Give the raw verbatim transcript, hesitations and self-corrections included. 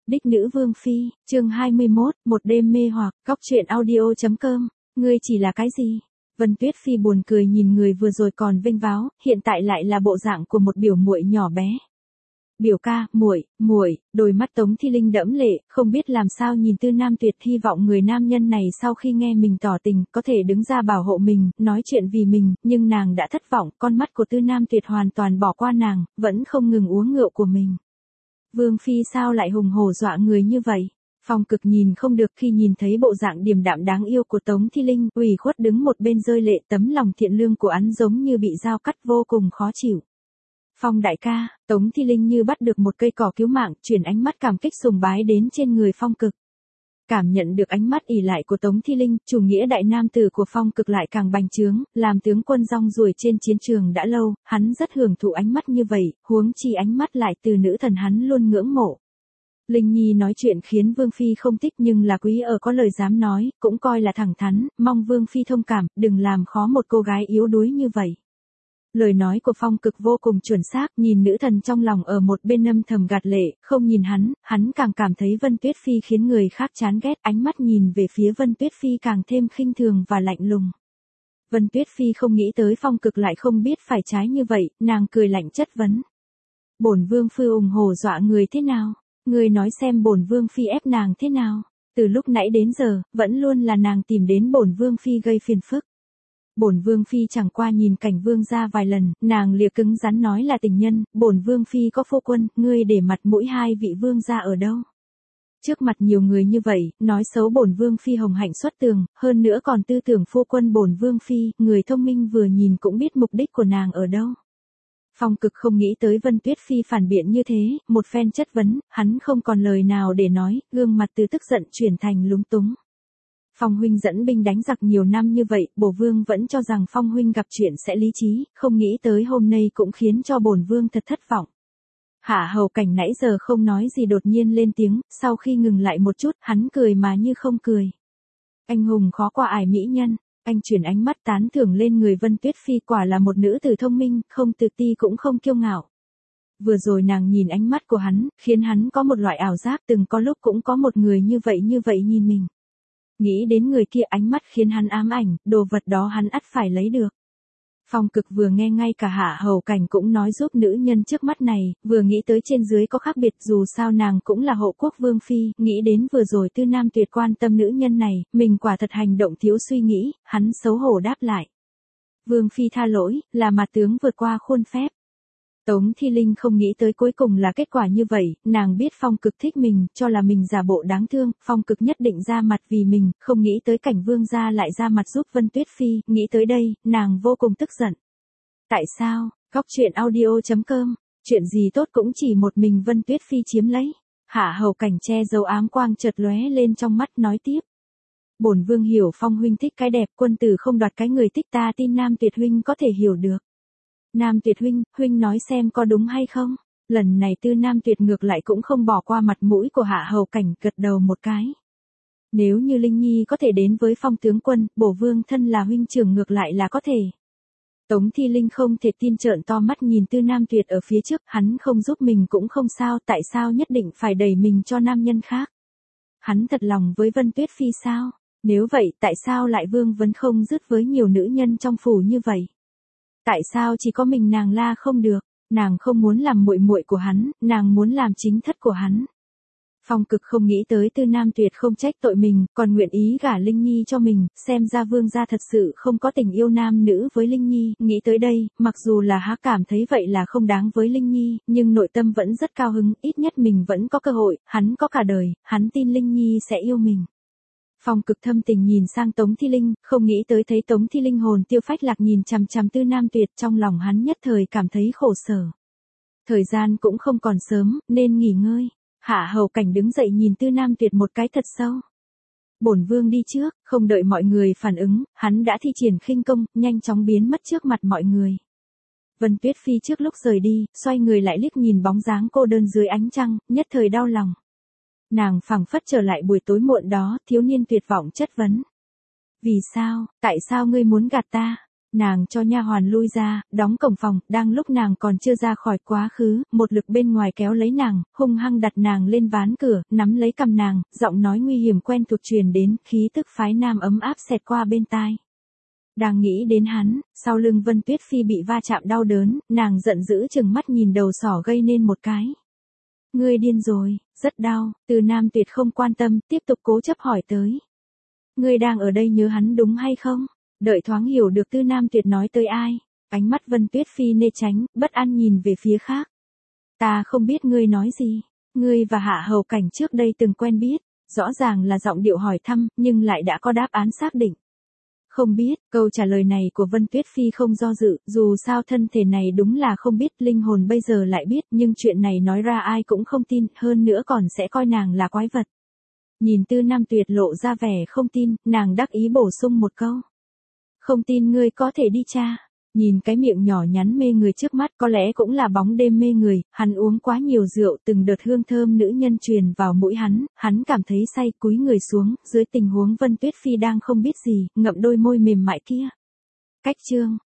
Đích nữ vương phi, chương hai mươi mốt, một đêm mê hoặc, cóc truyện audio chấm com, ngươi chỉ là cái gì? Vân Tuyết Phi buồn cười nhìn người vừa rồi còn vênh váo, hiện tại lại là bộ dạng của một biểu muội nhỏ bé. Biểu ca, muội, muội, đôi mắt Tống Thi Linh đẫm lệ, không biết làm sao nhìn Tư Nam Tuyệt, hy vọng người nam nhân này sau khi nghe mình tỏ tình, có thể đứng ra bảo hộ mình, nói chuyện vì mình, nhưng nàng đã thất vọng, con mắt của Tư Nam Tuyệt hoàn toàn bỏ qua nàng, vẫn không ngừng uống rượu của mình. Vương phi sao lại hùng hổ dọa người như vậy? Phong Cực nhìn không được khi nhìn thấy bộ dạng điềm đạm đáng yêu của Tống Thi Linh, ủy khuất đứng một bên rơi lệ, tấm lòng thiện lương của hắn giống như bị dao cắt vô cùng khó chịu. Phong đại ca, Tống Thi Linh như bắt được một cây cỏ cứu mạng, chuyển ánh mắt cảm kích sùng bái đến trên người Phong Cực. Cảm nhận được ánh mắt ỷ lại của Tống Thi Linh, chủ nghĩa đại nam tử của Phong Cực lại càng bành trướng, làm tướng quân rong ruổi trên chiến trường đã lâu, hắn rất hưởng thụ ánh mắt như vậy, huống chi ánh mắt lại từ nữ thần hắn luôn ngưỡng mộ. Linh Nhi nói chuyện khiến Vương Phi không thích nhưng là quý ở có lời dám nói, cũng coi là thẳng thắn, mong Vương Phi thông cảm, đừng làm khó một cô gái yếu đuối như vậy. Lời nói của Phong Cực vô cùng chuẩn xác, nhìn nữ thần trong lòng ở một bên âm thầm gạt lệ, không nhìn hắn, hắn càng cảm thấy Vân Tuyết Phi khiến người khác chán ghét, ánh mắt nhìn về phía Vân Tuyết Phi càng thêm khinh thường và lạnh lùng. Vân Tuyết Phi không nghĩ tới Phong Cực lại không biết phải trái như vậy, nàng cười lạnh chất vấn. Bổn Vương Phi ủng hộ dọa người thế nào? Người nói xem bổn Vương Phi ép nàng thế nào? Từ lúc nãy đến giờ, vẫn luôn là nàng tìm đến bổn Vương Phi gây phiền phức. Bổn Vương Phi chẳng qua nhìn cảnh Vương gia vài lần, nàng lìa cứng rắn nói là tình nhân, bổn Vương Phi có phu quân, ngươi để mặt mũi hai vị Vương gia ở đâu? Trước mặt nhiều người như vậy, nói xấu bổn Vương Phi hồng hạnh xuất tường, hơn nữa còn tư tưởng phu quân bổn Vương Phi, người thông minh vừa nhìn cũng biết mục đích của nàng ở đâu. Phong Cực không nghĩ tới Vân Tuyết Phi phản biện như thế, một phen chất vấn, hắn không còn lời nào để nói, gương mặt từ tức giận chuyển thành lúng túng. Phong huynh dẫn binh đánh giặc nhiều năm như vậy, bổ vương vẫn cho rằng Phong huynh gặp chuyện sẽ lý trí, không nghĩ tới hôm nay cũng khiến cho bổn vương thật thất vọng. Hạ Hầu Cảnh nãy giờ không nói gì đột nhiên lên tiếng, sau khi ngừng lại một chút, hắn cười mà như không cười. Anh hùng khó qua ải mỹ nhân, anh chuyển ánh mắt tán thưởng lên người Vân Tuyết Phi, quả là một nữ tử thông minh, không tự ti cũng không kiêu ngạo. Vừa rồi nàng nhìn ánh mắt của hắn, khiến hắn có một loại ảo giác từng có lúc cũng có một người như vậy như vậy nhìn mình. Nghĩ đến người kia ánh mắt khiến hắn ám ảnh, đồ vật đó hắn ắt phải lấy được. Phong Cực vừa nghe ngay cả Hạ Hầu Cảnh cũng nói giúp nữ nhân trước mắt này, vừa nghĩ tới trên dưới có khác biệt dù sao nàng cũng là hộ quốc vương phi, nghĩ đến vừa rồi Tư Nam Tuyệt quan tâm nữ nhân này, mình quả thật hành động thiếu suy nghĩ, hắn xấu hổ đáp lại. Vương phi tha lỗi, là mặt tướng vượt qua khuôn phép. Tống Thi Linh không nghĩ tới cuối cùng là kết quả như vậy, nàng biết Phong Cực thích mình, cho là mình giả bộ đáng thương, Phong Cực nhất định ra mặt vì mình, không nghĩ tới cảnh Vương gia lại ra mặt giúp Vân Tuyết Phi, nghĩ tới đây, nàng vô cùng tức giận. Tại sao? Cóc truyện audio chấm com, chuyện gì tốt cũng chỉ một mình Vân Tuyết Phi chiếm lấy. Hạ Hầu Cảnh che giấu ám quang chợt lóe lên trong mắt nói tiếp. Bổn Vương hiểu Phong huynh thích cái đẹp, quân tử không đoạt cái người thích, ta tin Nam Tuyệt huynh có thể hiểu được. Nam Tuyệt huynh, huynh nói xem có đúng hay không? Lần này Tư Nam Tuyệt ngược lại cũng không bỏ qua mặt mũi của Hạ Hầu Cảnh, gật đầu một cái. Nếu như Linh Nhi có thể đến với Phong tướng quân, bổ vương thân là huynh trưởng ngược lại là có thể. Tống Thi Linh không thể tin trợn to mắt nhìn Tư Nam Tuyệt ở phía trước, hắn không giúp mình cũng không sao, tại sao nhất định phải đẩy mình cho nam nhân khác? Hắn thật lòng với Vân Tuyết Phi sao? Nếu vậy, tại sao lại vương vấn không dứt với nhiều nữ nhân trong phủ như vậy? Tại sao chỉ có mình nàng la không được? Nàng không muốn làm muội muội của hắn, nàng muốn làm chính thất của hắn. Phong Cực không nghĩ tới Tư Nam Tuyệt không trách tội mình, còn nguyện ý gả Linh Nhi cho mình, xem ra Vương gia thật sự không có tình yêu nam nữ với Linh Nhi, nghĩ tới đây, mặc dù là há cảm thấy vậy là không đáng với Linh Nhi, nhưng nội tâm vẫn rất cao hứng, ít nhất mình vẫn có cơ hội, hắn có cả đời, hắn tin Linh Nhi sẽ yêu mình. Phong Cực thâm tình nhìn sang Tống Thi Linh, không nghĩ tới thấy Tống Thi Linh hồn tiêu phách lạc nhìn chằm chằm Tư Nam Tuyệt, trong lòng hắn nhất thời cảm thấy khổ sở. Thời gian cũng không còn sớm, nên nghỉ ngơi. Hạ Hầu Cảnh đứng dậy nhìn Tư Nam Tuyệt một cái thật sâu. Bổn vương đi trước, không đợi mọi người phản ứng, hắn đã thi triển khinh công, nhanh chóng biến mất trước mặt mọi người. Vân Tuyết Phi trước lúc rời đi, xoay người lại liếc nhìn bóng dáng cô đơn dưới ánh trăng, nhất thời đau lòng. Nàng phảng phất trở lại buổi tối muộn đó, thiếu niên tuyệt vọng chất vấn. Vì sao, tại sao ngươi muốn gạt ta? Nàng cho nha hoàn lui ra, đóng cổng phòng, đang lúc nàng còn chưa ra khỏi quá khứ, một lực bên ngoài kéo lấy nàng, hung hăng đặt nàng lên ván cửa, nắm lấy cằm nàng, giọng nói nguy hiểm quen thuộc truyền đến, khí tức phái nam ấm áp xẹt qua bên tai. Đang nghĩ đến hắn, sau lưng Vân Tuyết Phi bị va chạm đau đớn, nàng giận dữ chừng mắt nhìn đầu sỏ gây nên một cái. Ngươi điên rồi, rất đau, Từ Nam Tuyệt không quan tâm, tiếp tục cố chấp hỏi tới. Ngươi đang ở đây nhớ hắn đúng hay không? Đợi thoáng hiểu được Tư Nam Tuyệt nói tới ai, ánh mắt Vân Tuyết Phi nê tránh, bất an nhìn về phía khác. Ta không biết ngươi nói gì, ngươi và Hạ Hầu Cảnh trước đây từng quen biết, rõ ràng là giọng điệu hỏi thăm, nhưng lại đã có đáp án xác định. Không biết, câu trả lời này của Vân Tuyết Phi không do dự, dù sao thân thể này đúng là không biết, linh hồn bây giờ lại biết, nhưng chuyện này nói ra ai cũng không tin, hơn nữa còn sẽ coi nàng là quái vật. Nhìn Tư Nam Tuyệt lộ ra vẻ không tin, nàng đắc ý bổ sung một câu. Không tin ngươi có thể đi tra. Nhìn cái miệng nhỏ nhắn mê người trước mắt có lẽ cũng là bóng đêm mê người, hắn uống quá nhiều rượu, từng đợt hương thơm nữ nhân truyền vào mũi hắn, hắn cảm thấy say, cúi người xuống, dưới tình huống Vân Tuyết Phi đang không biết gì, ngậm đôi môi mềm mại kia. Cách chương